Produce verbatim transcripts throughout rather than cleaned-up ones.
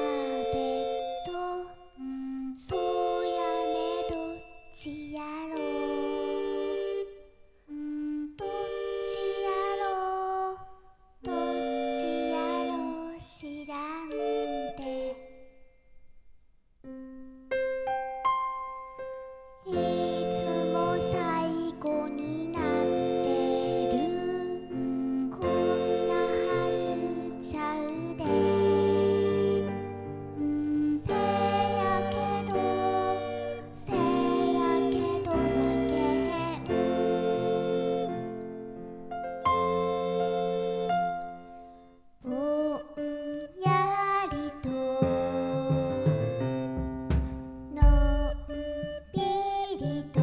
ベット、そうやねどっちやろどっちやろどっちやろ知らんで、いつも最後になってる、こんなはずちゃうで、せやけどせやけど負けへん、ぼんやりとのんびりと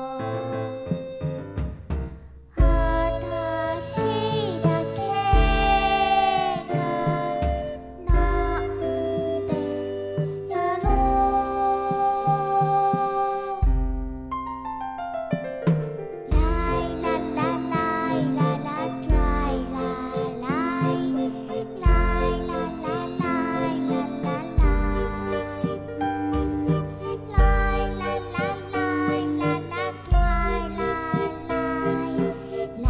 あたしだけがなんでやろう、ライララライララトライラライライララライララライライララライララトライラライライララライララライラ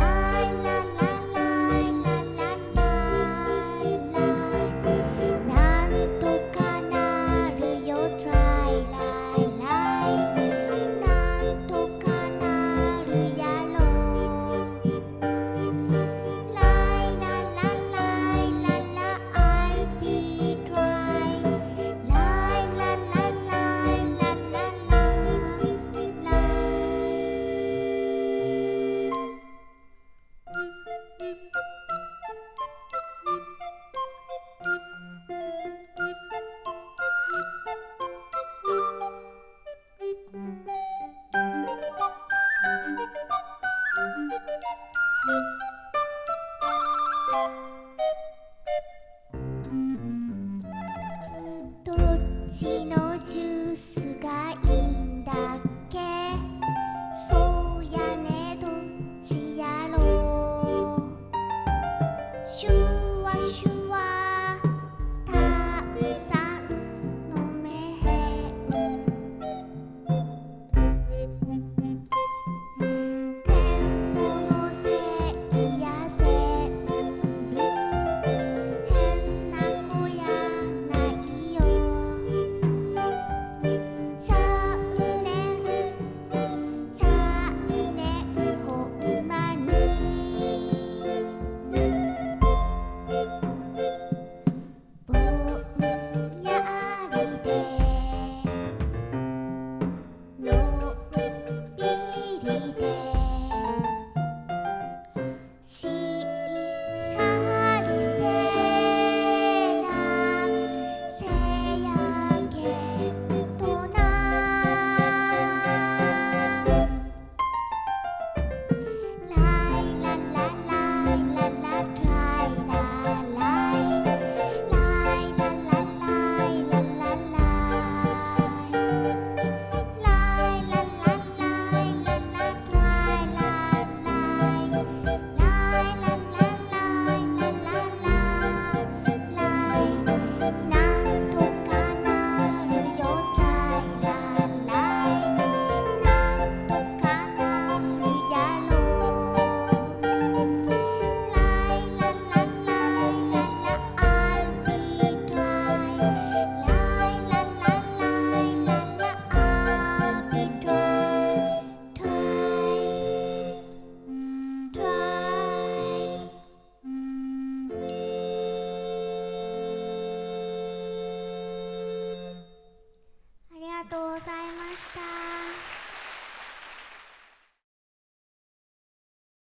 イなんとかなるよトライライライなんとかなるやろライララライララ I'll be try ライララライララララどっちの